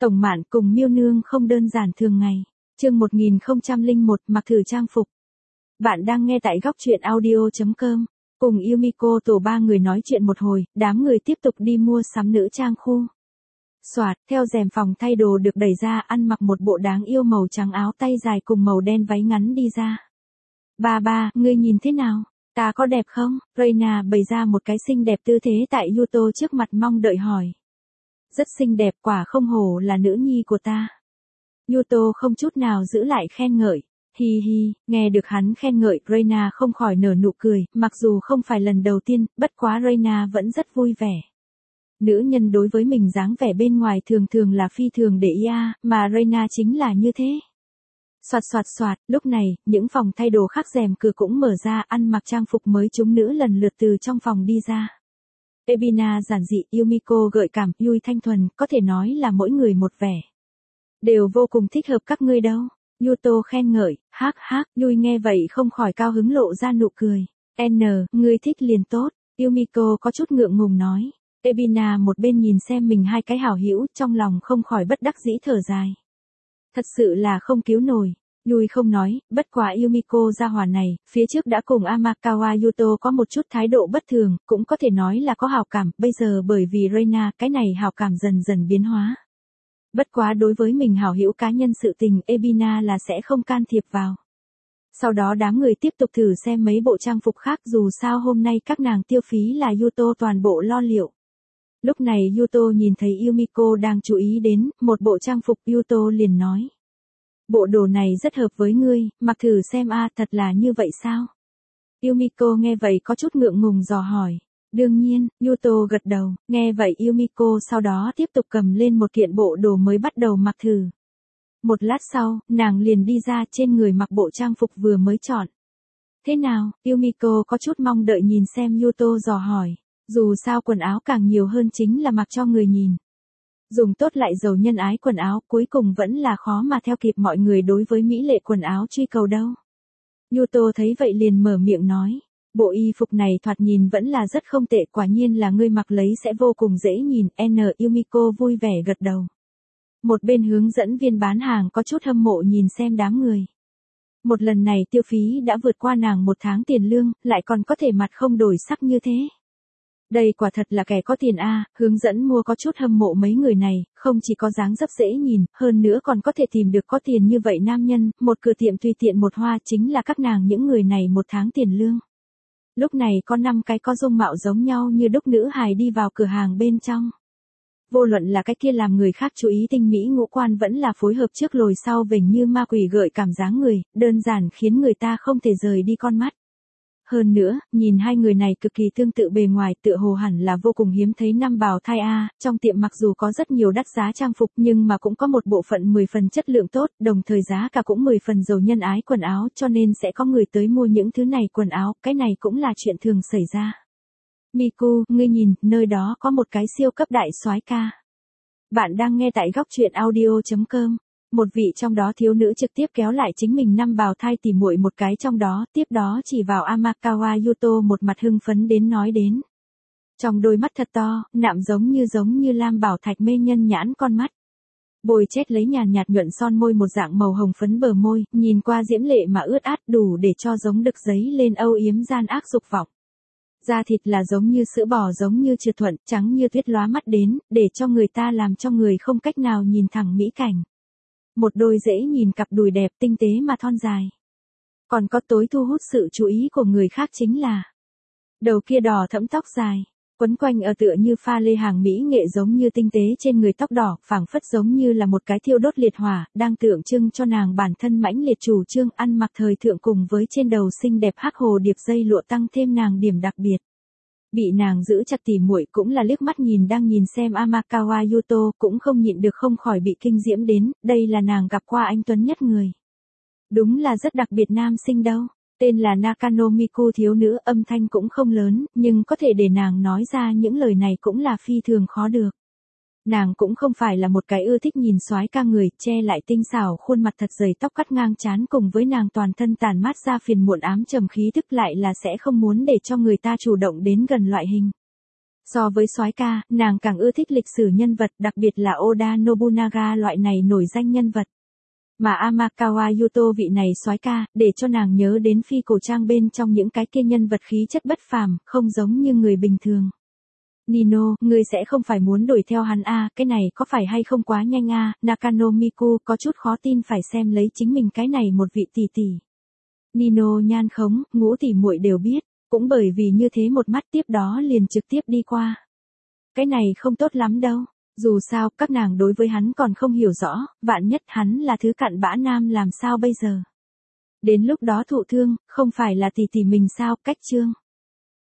Tổng Mạn cùng Miêu Nương không đơn giản thường ngày. Chương 1001 mặc thử trang phục. Bạn đang nghe tại góc truyện audio.com. Cùng Yumiko tổ ba người nói chuyện một hồi, đám người tiếp tục đi mua sắm nữ trang khu. Soạt, theo rèm phòng thay đồ được đẩy ra, ăn mặc một bộ đáng yêu màu trắng áo tay dài cùng màu đen váy ngắn đi ra. Ba, ngươi nhìn thế nào? Ta có đẹp không? Reina bày ra một cái xinh đẹp tư thế tại Yuto trước mặt mong đợi hỏi. Rất xinh đẹp, quả không hổ là nữ nhi của ta. Yuto không chút nào giữ lại khen ngợi. Hi hi, nghe được hắn khen ngợi, Reina không khỏi nở nụ cười, mặc dù không phải lần đầu tiên, bất quá Reina vẫn rất vui vẻ. Nữ nhân đối với mình dáng vẻ bên ngoài thường thường là phi thường để ý mà Reina chính là như thế. Soạt, lúc này, những phòng thay đồ khác rèm cửa cũng mở ra, ăn mặc trang phục mới chúng nữ lần lượt từ trong phòng đi ra. Ebina giản dị, Yumiko gợi cảm, Yui thanh thuần, có thể nói là mỗi người một vẻ. Đều vô cùng thích hợp các ngươi đâu. Yuto khen ngợi, Yui nghe vậy không khỏi cao hứng lộ ra nụ cười. Ngươi thích liền tốt, Yumiko có chút ngượng ngùng nói. Ebina một bên nhìn xem mình hai cái hảo hữu, trong lòng không khỏi bất đắc dĩ thở dài. Thật sự là không cứu nổi. Yui không nói, bất quá Yumiko gia hỏa này, phía trước đã cùng Amakawa Yuto có một chút thái độ bất thường, cũng có thể nói là có hảo cảm, bây giờ bởi vì Reina, cái này hảo cảm dần dần biến hóa. Bất quá đối với mình hảo hữu cá nhân sự tình, Ebina là sẽ không can thiệp vào. Sau đó đám người tiếp tục thử xem mấy bộ trang phục khác, dù sao hôm nay các nàng tiêu phí là Yuto toàn bộ lo liệu. Lúc này Yuto nhìn thấy Yumiko đang chú ý đến một bộ trang phục, Yuto liền nói. Bộ đồ này rất hợp với ngươi, mặc thử xem thật là như vậy sao? Yumiko nghe vậy có chút ngượng ngùng dò hỏi. Đương nhiên, Yuto gật đầu, nghe vậy Yumiko sau đó tiếp tục cầm lên một kiện bộ đồ mới bắt đầu mặc thử. Một lát sau, nàng liền đi ra, trên người mặc bộ trang phục vừa mới chọn. Thế nào? Yumiko có chút mong đợi nhìn xem Yuto dò hỏi. Dù sao quần áo càng nhiều hơn chính là mặc cho người nhìn. Dùng tốt lại giàu nhân ái quần áo, cuối cùng vẫn là khó mà theo kịp mọi người đối với mỹ lệ quần áo truy cầu đâu. Yuto thấy vậy liền mở miệng nói. Bộ y phục này thoạt nhìn vẫn là rất không tệ, quả nhiên là ngươi mặc lấy sẽ vô cùng dễ nhìn. Yumiko vui vẻ gật đầu. Một bên hướng dẫn viên bán hàng có chút hâm mộ nhìn xem đám người. Một lần này tiêu phí đã vượt qua nàng một tháng tiền lương, lại còn có thể mặt không đổi sắc như thế. Đây quả thật là kẻ có tiền hướng dẫn mua có chút hâm mộ mấy người này, không chỉ có dáng dấp dễ nhìn, hơn nữa còn có thể tìm được có tiền như vậy nam nhân, một cửa tiệm tùy tiện một hoa chính là các nàng những người này một tháng tiền lương. Lúc này có 5 cái có dung mạo giống nhau như đúc nữ hài đi vào cửa hàng bên trong. Vô luận là cái kia làm người khác chú ý tinh mỹ ngũ quan vẫn là phối hợp trước lồi sau vểnh như ma quỷ gợi cảm dáng người, đơn giản khiến người ta không thể rời đi con mắt. Hơn nữa, nhìn hai người này cực kỳ tương tự bề ngoài, tựa hồ hẳn là vô cùng hiếm thấy năm bào thai trong tiệm mặc dù có rất nhiều đắt giá trang phục nhưng mà cũng có một bộ phận 10 phần chất lượng tốt, đồng thời giá cả cũng 10 phần giàu nhân ái quần áo, cho nên sẽ có người tới mua những thứ này quần áo, cái này cũng là chuyện thường xảy ra. Miku, ngươi nhìn, nơi đó có một cái siêu cấp đại soái ca. Bạn đang nghe tại góc truyện audio.com. Một vị trong đó thiếu nữ trực tiếp kéo lại chính mình năm bào thai tỉ muội một cái trong đó, tiếp đó chỉ vào Amakawa Yuto một mặt hưng phấn đến nói đến. Trong đôi mắt thật to, nạm giống như lam bảo thạch mê nhân nhãn con mắt. Bôi chét lấy nhàn nhạt nhuận son môi một dạng màu hồng phấn bờ môi, nhìn qua diễm lệ mà ướt át đủ để cho giống đực giấy lên âu yếm gian ác dục vọng. Da thịt là giống như sữa bò giống như trượt thuận, trắng như tuyết lóa mắt đến, để cho người ta làm cho người không cách nào nhìn thẳng mỹ cảnh. Một đôi dễ nhìn cặp đùi đẹp tinh tế mà thon dài. Còn có tối thu hút sự chú ý của người khác chính là đầu kia đỏ thẫm tóc dài, quấn quanh ở tựa như pha lê hàng mỹ nghệ giống như tinh tế trên người tóc đỏ, phảng phất giống như là một cái thiêu đốt liệt hỏa, đang tượng trưng cho nàng bản thân mãnh liệt chủ trương ăn mặc thời thượng cùng với trên đầu xinh đẹp hắc hồ điệp dây lụa tăng thêm nàng điểm đặc biệt. Bị nàng giữ chặt tỉ muội cũng là liếc mắt nhìn đang nhìn xem Amakawa Yuto, cũng không nhịn được không khỏi bị kinh diễm đến, đây là nàng gặp qua anh tuấn nhất người. Đúng là rất đặc biệt nam sinh đâu, tên là Nakano Miku thiếu nữ, âm thanh cũng không lớn, nhưng có thể để nàng nói ra những lời này cũng là phi thường khó được. Nàng cũng không phải là một cái ưa thích nhìn soái ca người, che lại tinh xảo khuôn mặt thật dày tóc cắt ngang trán cùng với nàng toàn thân tàn mát ra phiền muộn ám trầm khí tức lại là sẽ không muốn để cho người ta chủ động đến gần loại hình. So với soái ca, nàng càng ưa thích lịch sử nhân vật, đặc biệt là Oda Nobunaga loại này nổi danh nhân vật. Mà Amakawa Yuto vị này soái ca, để cho nàng nhớ đến phi cổ trang bên trong những cái kia nhân vật khí chất bất phàm, không giống như người bình thường. Nino, ngươi sẽ không phải muốn đuổi theo hắn a, cái này có phải hay không quá nhanh a? Nakano Miku có chút khó tin phải xem lấy chính mình cái này một vị tỷ tỷ. Nino nhan khống, Ngũ tỷ muội đều biết, cũng bởi vì như thế một mắt tiếp đó liền trực tiếp đi qua. Cái này không tốt lắm đâu, dù sao các nàng đối với hắn còn không hiểu rõ, vạn nhất hắn là thứ cặn bã nam làm sao bây giờ. Đến lúc đó thụ thương, không phải là tỷ tỷ mình sao, cách chương.